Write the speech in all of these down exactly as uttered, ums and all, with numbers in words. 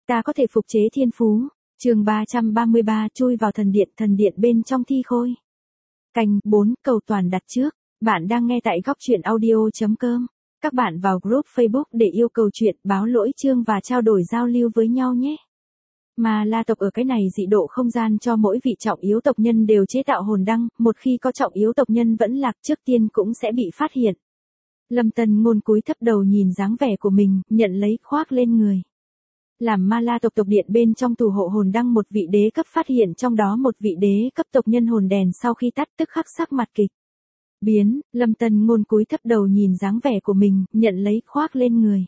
Ta có thể phục chế thiên phú. Chương ba trăm ba mươi ba chui vào thần điện, thần điện bên trong thi khôi. Canh bốn cầu toàn đặt trước. Bạn đang nghe tại góc truyện audio chấm com. Các bạn vào group Facebook để yêu cầu chuyện, báo lỗi chương và trao đổi giao lưu với nhau nhé. Ma La tộc ở cái này dị độ không gian cho mỗi vị trọng yếu tộc nhân đều chế tạo hồn đăng, một khi có trọng yếu tộc nhân vẫn lạc trước tiên cũng sẽ bị phát hiện. Lâm Tân Ngôn cúi thấp đầu nhìn dáng vẻ của mình, nhận lấy khoác lên người. Làm Ma La tộc tộc điện bên trong tù hộ hồn đăng một vị đế cấp phát hiện trong đó một vị đế cấp tộc nhân hồn đèn sau khi tắt tức khắc sắc mặt kịch biến, Lâm Tân Ngôn cúi thấp đầu nhìn dáng vẻ của mình, nhận lấy khoác lên người.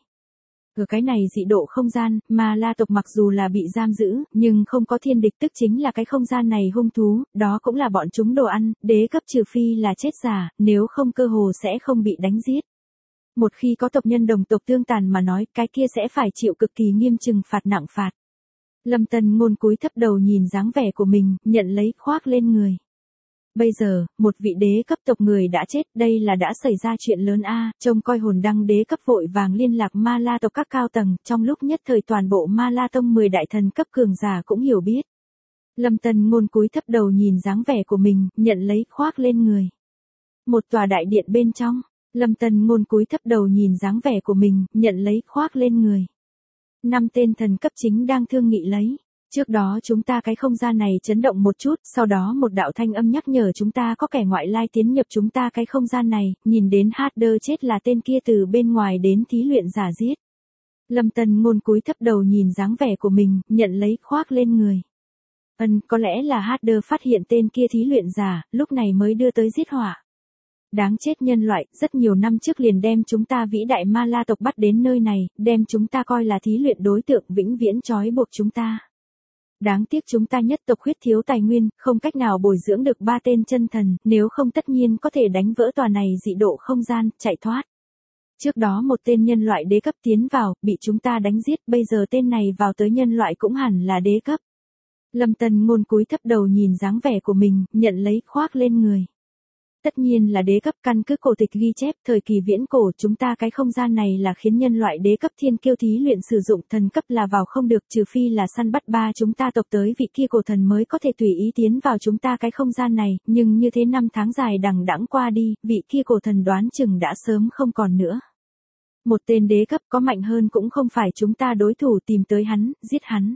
Ở cái này dị độ không gian, Ma La tộc mặc dù là bị giam giữ, nhưng không có thiên địch tức chính là cái không gian này hung thú, đó cũng là bọn chúng đồ ăn, đế cấp trừ phi là chết giả, nếu không cơ hồ sẽ không bị đánh giết. Một khi có tộc nhân đồng tộc tương tàn mà nói, cái kia sẽ phải chịu cực kỳ nghiêm trừng phạt nặng phạt. Lâm Tân Ngôn cúi thấp đầu nhìn dáng vẻ của mình, nhận lấy khoác lên người. Bây giờ, một vị đế cấp tộc người đã chết, đây là đã xảy ra chuyện lớn a, trông coi hồn đăng đế cấp vội vàng liên lạc Ma La tộc các cao tầng, trong lúc nhất thời toàn bộ Ma La tông mười đại thần cấp cường giả cũng hiểu biết. Lâm Tân Ngôn cúi thấp đầu nhìn dáng vẻ của mình, nhận lấy khoác lên người. Một tòa đại điện bên trong, Lâm Tân Ngôn cúi thấp đầu nhìn dáng vẻ của mình, nhận lấy khoác lên người. Năm tên thần cấp chính đang thương nghị lấy. Trước đó chúng ta cái không gian này chấn động một chút, sau đó một đạo thanh âm nhắc nhở chúng ta có kẻ ngoại lai tiến nhập chúng ta cái không gian này, nhìn đến Hader chết là tên kia từ bên ngoài đến thí luyện giả giết. Lâm Tân Ngôn cúi thấp đầu nhìn dáng vẻ của mình, nhận lấy khoác lên người. Ân, có lẽ là Hader phát hiện tên kia thí luyện giả, lúc này mới đưa tới giết họa. Đáng chết nhân loại, rất nhiều năm trước liền đem chúng ta vĩ đại Ma La tộc bắt đến nơi này, đem chúng ta coi là thí luyện đối tượng vĩnh viễn trói buộc chúng ta. Đáng tiếc chúng ta nhất tộc huyết thiếu tài nguyên, không cách nào bồi dưỡng được ba tên chân thần, nếu không tất nhiên có thể đánh vỡ tòa này dị độ không gian, chạy thoát. Trước đó một tên nhân loại đế cấp tiến vào, bị chúng ta đánh giết, bây giờ tên này vào tới nhân loại cũng hẳn là đế cấp. Lâm Tân Ngôn cúi thấp đầu nhìn dáng vẻ của mình, nhận lấy khoác lên người. Tất nhiên là đế cấp, căn cứ cổ tịch ghi chép, thời kỳ viễn cổ chúng ta cái không gian này là khiến nhân loại đế cấp thiên kiêu thí luyện sử dụng, thần cấp là vào không được, trừ phi là săn bắt ba chúng ta tộc tới vị kia cổ thần mới có thể tùy ý tiến vào chúng ta cái không gian này, nhưng như thế năm tháng dài đằng đẵng qua đi, vị kia cổ thần đoán chừng đã sớm không còn nữa. Một tên đế cấp có mạnh hơn cũng không phải chúng ta đối thủ, tìm tới hắn, giết hắn.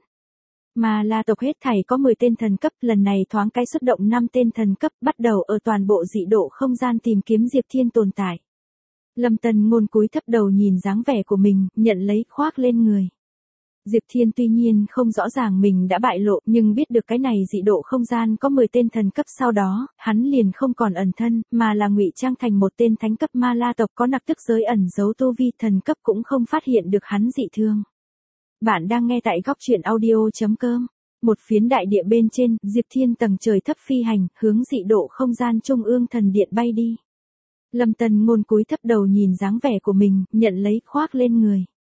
Ma La tộc hết thảy có mười tên thần cấp, lần này thoáng cái xuất động năm tên thần cấp, bắt đầu ở toàn bộ dị độ không gian tìm kiếm Diệp Thiên tồn tại. Lâm Tân Ngôn cúi thấp đầu nhìn dáng vẻ của mình, nhận lấy khoác lên người. Diệp Thiên tuy nhiên không rõ ràng mình đã bại lộ, nhưng biết được cái này dị độ không gian có mười tên thần cấp, sau đó, hắn liền không còn ẩn thân, mà là ngụy trang thành một tên thánh cấp Ma La tộc có nặc tức giới ẩn giấu tu vi, thần cấp cũng không phát hiện được hắn dị thương. Bạn đang nghe tại góc truyện audio chấm com. Một phiến đại địa bên trên, Diệp Thiên tầng trời thấp phi hành, hướng dị độ không gian trung ương thần điện bay đi. Lâm Tân Ngôn cúi thấp đầu nhìn dáng vẻ của mình, nhận lấy khoác lên người.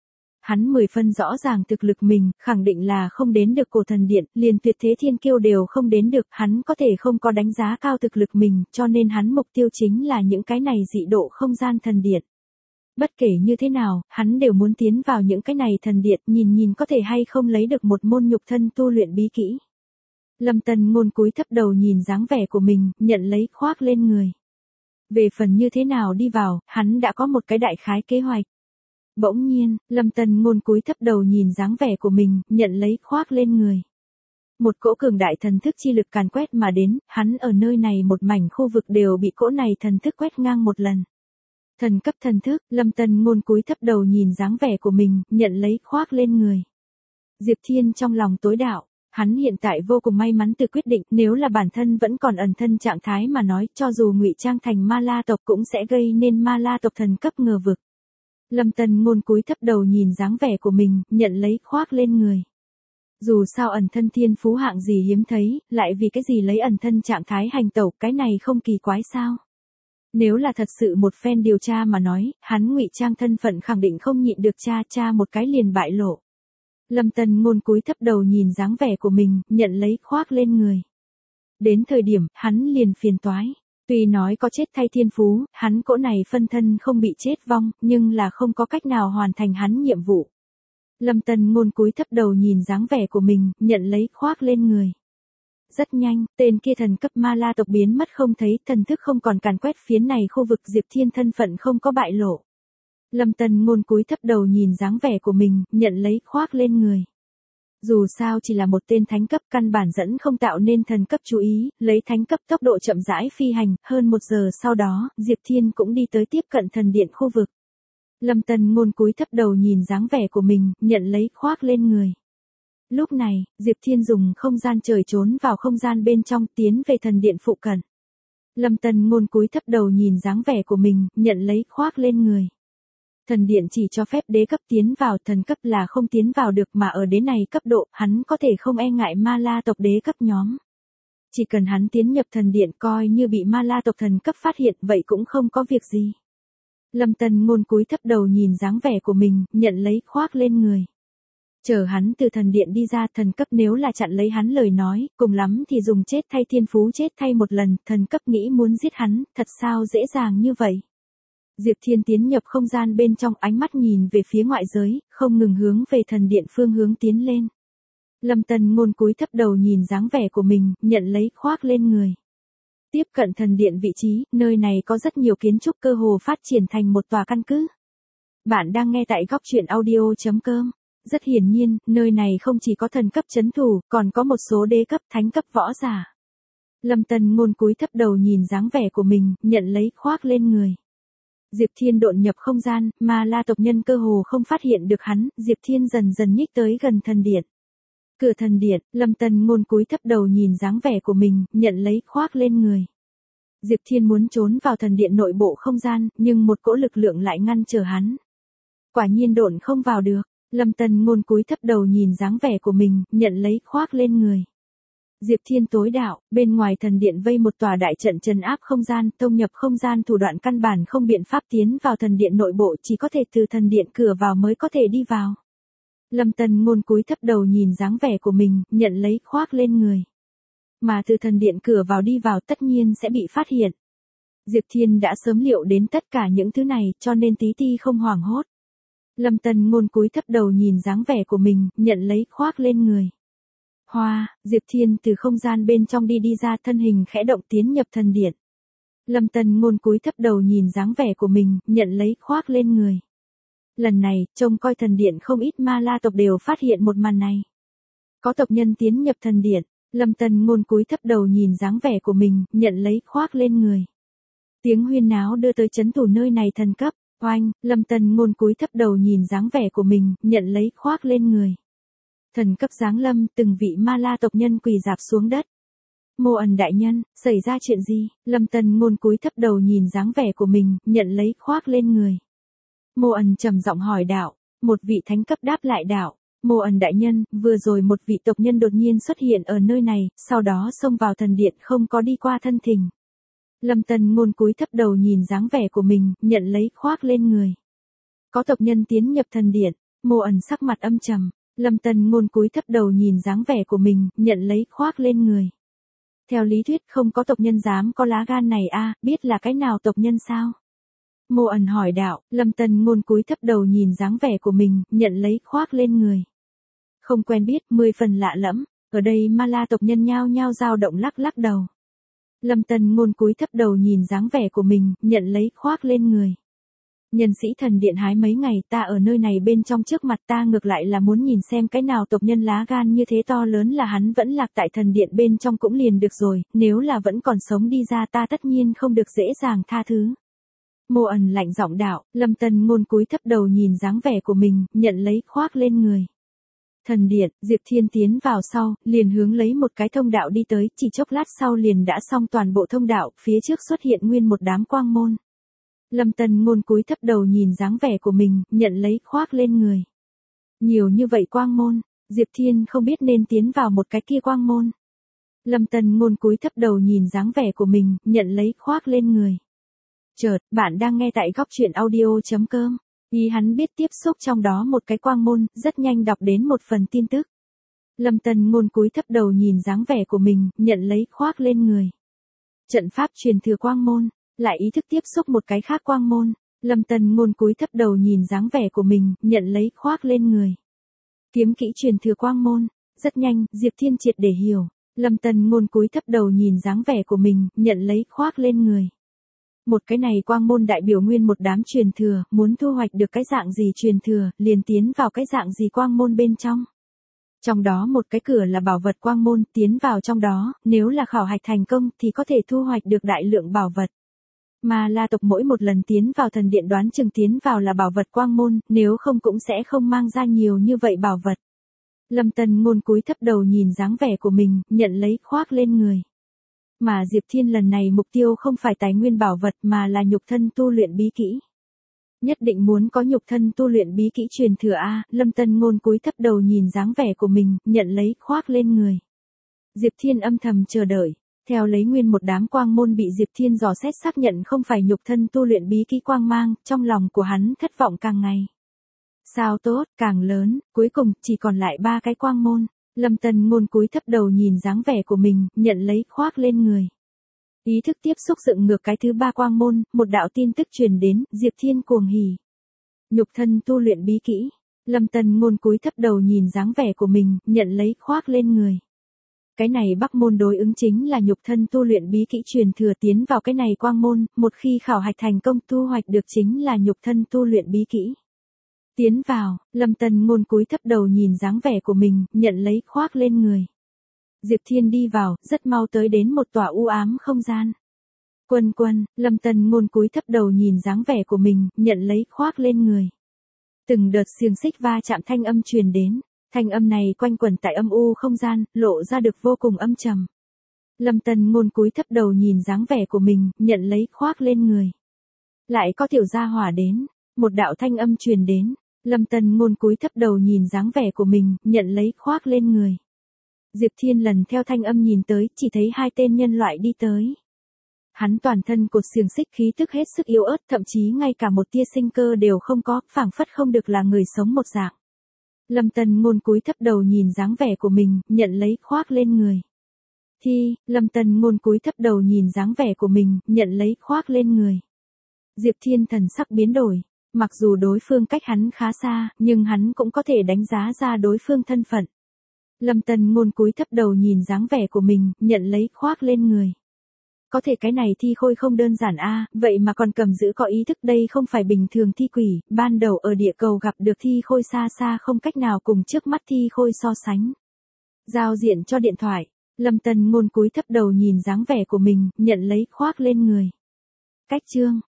Hắn mười phân rõ ràng thực lực mình, khẳng định là không đến được cổ thần điện, liền tuyệt thế thiên kiêu đều không đến được, hắn có thể không có đánh giá cao thực lực mình, cho nên hắn mục tiêu chính là những cái này dị độ không gian thần điện. Bất kể như thế nào, hắn đều muốn tiến vào những cái này thần điện, nhìn nhìn có thể hay không lấy được một môn nhục thân tu luyện bí kỹ. Lâm Tân Ngôn cúi thấp đầu nhìn dáng vẻ của mình, nhận lấy khoác lên người. Về phần như thế nào đi vào, hắn đã có một cái đại khái kế hoạch. Bỗng nhiên, Lâm Tân Ngôn cúi thấp đầu nhìn dáng vẻ của mình, nhận lấy khoác lên người. Một cỗ cường đại thần thức chi lực càn quét mà đến, hắn ở nơi này một mảnh khu vực đều bị cỗ này thần thức quét ngang một lần. Thần cấp thần thức, Lâm Tân Ngôn cúi thấp đầu nhìn dáng vẻ của mình, nhận lấy khoác lên người. Diệp Thiên trong lòng tối đạo, hắn hiện tại vô cùng may mắn từ quyết định, nếu là bản thân vẫn còn ẩn thân trạng thái mà nói, cho dù ngụy trang thành Ma La tộc cũng sẽ gây nên Ma La tộc thần cấp ngờ vực. Lâm Tân Ngôn cúi thấp đầu nhìn dáng vẻ của mình, nhận lấy khoác lên người. Dù sao ẩn thân thiên phú hạng gì hiếm thấy, lại vì cái gì lấy ẩn thân trạng thái hành tẩu, cái này không kỳ quái sao? Nếu là thật sự một phen điều tra mà nói, hắn ngụy trang thân phận khẳng định không nhịn được cha cha một cái liền bại lộ. Lâm Tân Ngôn cúi thấp đầu nhìn dáng vẻ của mình, nhận lấy khoác lên người. Đến thời điểm, hắn liền phiền toái. Tuy nói có chết thay thiên phú, hắn cỗ này phân thân không bị chết vong, nhưng là không có cách nào hoàn thành hắn nhiệm vụ. Lâm Tân Ngôn cúi thấp đầu nhìn dáng vẻ của mình, nhận lấy khoác lên người. Rất nhanh, tên kia thần cấp ma la tộc biến mất không thấy, thần thức không còn càn quét phiến này khu vực Diệp Thiên thân phận không có bại lộ. Lâm Tân Ngôn cúi thấp đầu nhìn dáng vẻ của mình, nhận lấy khoác lên người. Dù sao chỉ là một tên thánh cấp căn bản dẫn không tạo nên thần cấp chú ý, lấy thánh cấp tốc độ chậm rãi phi hành, hơn một giờ sau đó, Diệp Thiên cũng đi tới tiếp cận thần điện khu vực. Lâm Tân Ngôn cúi thấp đầu nhìn dáng vẻ của mình, nhận lấy khoác lên người. Lúc này, Diệp Thiên dùng không gian trời trốn vào không gian bên trong tiến về thần điện phụ cận. Lâm Tân Ngôn cúi thấp đầu nhìn dáng vẻ của mình, nhận lấy khoác lên người. Thần điện chỉ cho phép đế cấp tiến vào, thần cấp là không tiến vào được, mà ở đế này cấp độ, hắn có thể không e ngại ma la tộc đế cấp nhóm. Chỉ cần hắn tiến nhập thần điện coi như bị ma la tộc thần cấp phát hiện vậy cũng không có việc gì. Lâm Tân Ngôn cúi thấp đầu nhìn dáng vẻ của mình, nhận lấy khoác lên người. Chờ hắn từ thần điện đi ra, thần cấp nếu là chặn lấy hắn lời nói, cùng lắm thì dùng chết thay thiên phú chết thay một lần, thần cấp nghĩ muốn giết hắn, thật sao dễ dàng như vậy. Diệp Thiên tiến nhập không gian bên trong, ánh mắt nhìn về phía ngoại giới, không ngừng hướng về thần điện phương hướng tiến lên. Lâm Tân Ngôn cúi thấp đầu nhìn dáng vẻ của mình, nhận lấy khoác lên người. Tiếp cận thần điện vị trí, nơi này có rất nhiều kiến trúc cơ hồ phát triển thành một tòa căn cứ. Bạn đang nghe tại góc truyện audio chấm com. Rất hiển nhiên, nơi này không chỉ có thần cấp chấn thủ, còn có một số đế cấp, thánh cấp võ giả. Lâm Tân Ngôn cúi thấp đầu nhìn dáng vẻ của mình, nhận lấy khoác lên người. Diệp Thiên độn nhập không gian, mà la tộc nhân cơ hồ không phát hiện được hắn, Diệp Thiên dần dần nhích tới gần thần điện. Cửa thần điện, Lâm Tân Ngôn cúi thấp đầu nhìn dáng vẻ của mình, nhận lấy khoác lên người. Diệp Thiên muốn trốn vào thần điện nội bộ không gian, nhưng một cỗ lực lượng lại ngăn trở hắn. Quả nhiên độn không vào được. Lâm Tân Ngôn cúi thấp đầu nhìn dáng vẻ của mình, nhận lấy khoác lên người. Diệp Thiên tối đạo, bên ngoài thần điện vây một tòa đại trận trấn áp không gian, thông nhập không gian thủ đoạn căn bản không biện pháp tiến vào thần điện nội bộ, chỉ có thể từ thần điện cửa vào mới có thể đi vào. Lâm Tân Ngôn cúi thấp đầu nhìn dáng vẻ của mình, nhận lấy khoác lên người. Mà từ thần điện cửa vào đi vào tất nhiên sẽ bị phát hiện. Diệp Thiên đã sớm liệu đến tất cả những thứ này, cho nên tí ti không hoảng hốt. Lâm Tân Ngôn cúi thấp đầu nhìn dáng vẻ của mình, nhận lấy khoác lên người. Hoa, Diệp Thiên từ không gian bên trong đi đi ra, thân hình khẽ động tiến nhập thần điện. Lâm Tân Ngôn cúi thấp đầu nhìn dáng vẻ của mình, nhận lấy khoác lên người. Lần này, trông coi thần điện không ít ma la tộc đều phát hiện một màn này. Có tộc nhân tiến nhập thần điện, Lâm Tân Ngôn cúi thấp đầu nhìn dáng vẻ của mình, nhận lấy khoác lên người. Tiếng huyên náo đưa tới chấn thủ nơi này thần cấp. Oanh, Lâm Tân Ngôn cúi thấp đầu nhìn dáng vẻ của mình, nhận lấy khoác lên người. Thần cấp giáng lâm, từng vị ma la tộc nhân quỳ rạp xuống đất. Mô Ẩn đại nhân, xảy ra chuyện gì? Lâm Tân Ngôn cúi thấp đầu nhìn dáng vẻ của mình, nhận lấy khoác lên người. Mô Ẩn trầm giọng hỏi đạo, một vị thánh cấp đáp lại đạo. Mô Ẩn đại nhân, vừa rồi một vị tộc nhân đột nhiên xuất hiện ở nơi này, sau đó xông vào thần điện không có đi qua thân thỉnh. Lâm Tân Ngôn cúi thấp đầu nhìn dáng vẻ của mình, nhận lấy khoác lên người. Có tộc nhân tiến nhập thần điện, Mô Ẩn sắc mặt âm trầm. Lâm Tân Ngôn cúi thấp đầu nhìn dáng vẻ của mình, nhận lấy khoác lên người. Theo lý thuyết không có tộc nhân dám có lá gan này a, biết là cái nào tộc nhân sao? Mô Ẩn hỏi đạo. Lâm Tân Ngôn cúi thấp đầu nhìn dáng vẻ của mình, nhận lấy khoác lên người. Không quen biết, mười phần lạ lẫm. Ở đây ma la tộc nhân nhao nhao dao động lắc lắc đầu. Lâm Tân Ngôn cúi thấp đầu nhìn dáng vẻ của mình, nhận lấy khoác lên người. Nhân sĩ thần điện hái mấy ngày, ta ở nơi này bên trong trước mặt ta ngược lại là muốn nhìn xem cái nào tộc nhân lá gan như thế to lớn là hắn vẫn lạc tại thần điện bên trong cũng liền được rồi, nếu là vẫn còn sống đi ra ta tất nhiên không được dễ dàng tha thứ. Mô Ẩn lạnh giọng đạo. Lâm Tân Ngôn cúi thấp đầu nhìn dáng vẻ của mình, nhận lấy khoác lên người. Thần điện, Diệp Thiên tiến vào sau, liền hướng lấy một cái thông đạo đi tới, chỉ chốc lát sau liền đã xong toàn bộ thông đạo, phía trước xuất hiện nguyên một đám quang môn. Lâm Tân Ngôn cúi thấp đầu nhìn dáng vẻ của mình, nhận lấy khoác lên người. Nhiều như vậy quang môn, Diệp Thiên không biết nên tiến vào một cái kia quang môn. Lâm Tân Ngôn cúi thấp đầu nhìn dáng vẻ của mình, nhận lấy khoác lên người. Chợt, bạn đang nghe tại góc truyện audio chấm com. Ý hắn biết tiếp xúc trong đó một cái quang môn, rất nhanh đọc đến một phần tin tức. Lâm Tân Ngôn cúi thấp đầu nhìn dáng vẻ của mình, nhận lấy khoác lên người. Trận pháp truyền thừa quang môn, lại ý thức tiếp xúc một cái khác quang môn. Lâm Tân Ngôn cúi thấp đầu nhìn dáng vẻ của mình, nhận lấy khoác lên người. Kiếm kỹ truyền thừa quang môn. Rất nhanh, Diệp Thiên triệt để hiểu. Lâm Tân Ngôn cúi thấp đầu nhìn dáng vẻ của mình, nhận lấy khoác lên người. Một cái này quang môn đại biểu nguyên một đám truyền thừa, muốn thu hoạch được cái dạng gì truyền thừa, liền tiến vào cái dạng gì quang môn bên trong. Trong đó một cái cửa là bảo vật quang môn, tiến vào trong đó, nếu là khảo hạch thành công thì có thể thu hoạch được đại lượng bảo vật. Mà La tộc mỗi một lần tiến vào thần điện đoán chừng tiến vào là bảo vật quang môn, nếu không cũng sẽ không mang ra nhiều như vậy bảo vật. Lâm Tân Ngôn cúi thấp đầu nhìn dáng vẻ của mình, nhận lấy khoác lên người. Mà Diệp Thiên lần này mục tiêu không phải tài nguyên bảo vật mà là nhục thân tu luyện bí kỹ. Nhất định muốn có nhục thân tu luyện bí kỹ truyền thừa A, Lâm Tân Ngôn cúi thấp đầu nhìn dáng vẻ của mình, nhận lấy khoác lên người. Diệp Thiên âm thầm chờ đợi, theo lấy nguyên một đám quang môn bị Diệp Thiên dò xét xác nhận không phải nhục thân tu luyện bí kỹ quang mang, trong lòng của hắn thất vọng càng ngày. Sao tốt, càng lớn, cuối cùng chỉ còn lại ba cái quang môn. Lâm Tân Ngôn cúi thấp đầu nhìn dáng vẻ của mình, nhận lấy khoác lên người. Ý thức tiếp xúc dựng ngược cái thứ ba quang môn, một đạo tin tức truyền đến, Diệp Thiên cuồng hỉ. Nhục thân tu luyện bí kỹ. Lâm Tân Ngôn cúi thấp đầu nhìn dáng vẻ của mình, nhận lấy khoác lên người. Cái này Bắc môn đối ứng chính là nhục thân tu luyện bí kỹ truyền thừa tiến vào cái này quang môn, một khi khảo hạch thành công thu hoạch được chính là nhục thân tu luyện bí kỹ. Tiến vào, Lâm Tân Ngôn cúi thấp đầu nhìn dáng vẻ của mình, nhận lấy khoác lên người. Diệp Thiên đi vào, rất mau tới đến một tòa u ám không gian. Quân quân, Lâm Tân Ngôn cúi thấp đầu nhìn dáng vẻ của mình, nhận lấy khoác lên người. Từng đợt xiềng xích va chạm thanh âm truyền đến, thanh âm này quanh quẩn tại âm u không gian, lộ ra được vô cùng âm trầm. Lâm Tân Ngôn cúi thấp đầu nhìn dáng vẻ của mình, nhận lấy khoác lên người. Lại có tiểu gia hỏa đến, một đạo thanh âm truyền đến. Lâm Tân Ngôn cúi thấp đầu nhìn dáng vẻ của mình, nhận lấy khoác lên người. Diệp Thiên lần theo thanh âm nhìn tới, chỉ thấy hai tên nhân loại đi tới. Hắn toàn thân cột xiềng xích khí tức hết sức yếu ớt, thậm chí ngay cả một tia sinh cơ đều không có, phảng phất không được là người sống một dạng. Lâm Tân Ngôn cúi thấp đầu nhìn dáng vẻ của mình, nhận lấy khoác lên người. Thi, Lâm Tân Ngôn cúi thấp đầu nhìn dáng vẻ của mình, nhận lấy khoác lên người. Diệp Thiên thần sắc biến đổi. Mặc dù đối phương cách hắn khá xa, nhưng hắn cũng có thể đánh giá ra đối phương thân phận. Lâm Tân Ngôn cúi thấp đầu nhìn dáng vẻ của mình, nhận lấy khoác lên người. Có thể cái này thi khôi không đơn giản a, vậy mà còn cầm giữ có ý thức, đây không phải bình thường thi quỷ, ban đầu ở địa cầu gặp được thi khôi xa xa không cách nào cùng trước mắt thi khôi so sánh. Giao diện cho điện thoại, Lâm Tân Ngôn cúi thấp đầu nhìn dáng vẻ của mình, nhận lấy khoác lên người. Cách chương